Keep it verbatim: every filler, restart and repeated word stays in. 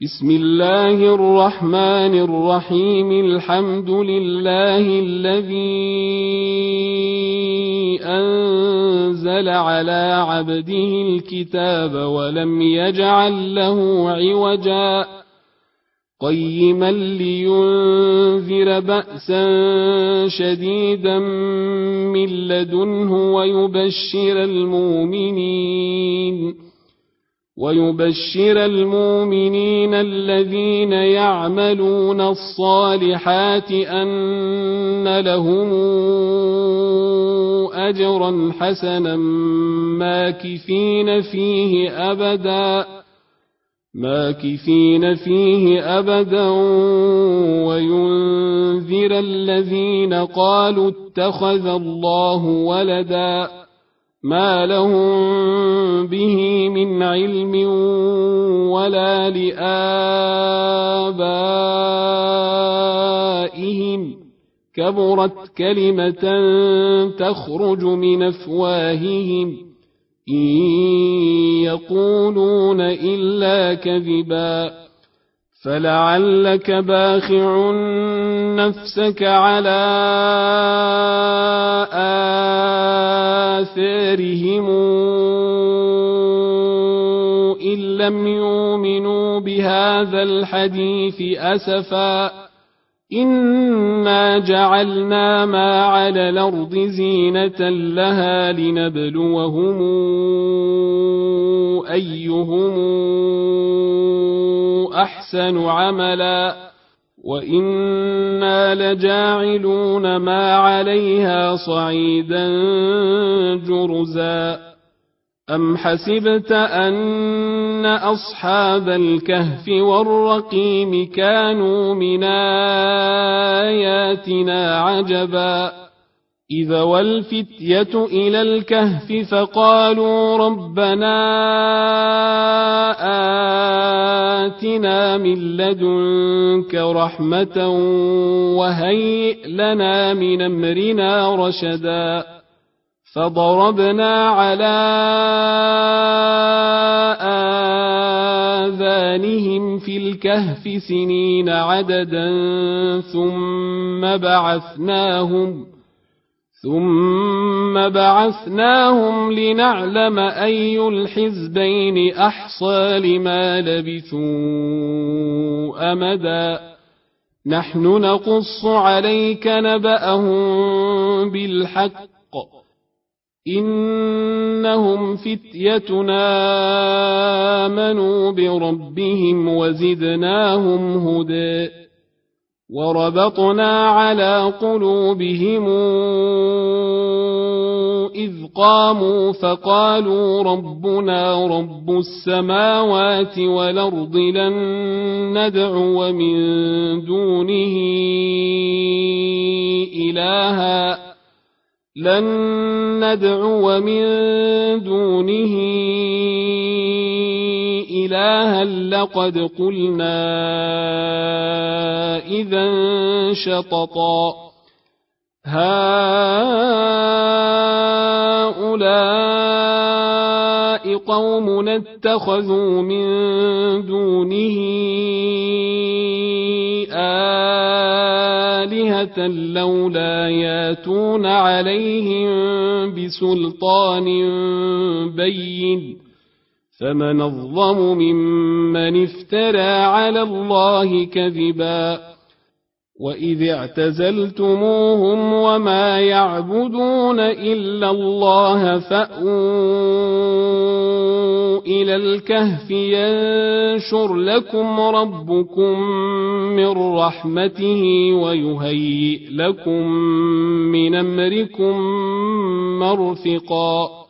بسم الله الرحمن الرحيم. الحمد لله الذي أنزل على عبده الكتاب ولم يجعل له عوجا قيما لينذر بأسا شديدا من لدنه ويبشر المؤمنين ويبشر المؤمنين الذين يعملون الصالحات أن لهم أجرا حسنا ماكثين فيه أبدا ماكثين فيه أبدا وينذر الذين قالوا اتخذ الله ولدا ما لهم به من علم ولا لآبائهم كبرت كلمة تخرج من أفواههم إن يقولون إلا كذبا فلعلك باخع نفسك على آثارهم إن لم يؤمنوا بهذا الحديث أسفا إنا جعلنا ما على الأرض زينة لها لنبلوهم أيهم أحسن عملا وإنا لجاعلون ما عليها صعيدا جرزا أم حسبت أن أصحاب الكهف والرقيم كانوا من آياتنا عجبا إذا والفتية إلى الكهف فقالوا ربنا آتنا من لدنك رحمة وهيئ لنا من أمرنا رشدا فضربنا على آذانهم في الكهف سنين عددا ثم بعثناهم ثم بعثناهم لنعلم أي الحزبين أحصى لما لبثوا أمدا نحن نقص عليك نبأهم بالحق إنهم فتيتنا آمنوا بربهم وزدناهم هدى وربطنا على قلوبهم إذ قاموا فقالوا ربنا رب السماوات والأرض لن ندعو من دونه إلها لن ندعو من دونه إلها لقد قلنا إذا شططا هؤلاء قوم اتخذوا من دونه آلهة لولا ياتون عليهم بسلطان بين فمن أظلم ممن افترى على الله كذبا وإذ اعتزلتموهم وما يعبدون إلا الله فأووا إلى الكهف ينشر لكم ربكم من رحمته ويهيئ لكم من أمركم مرفقا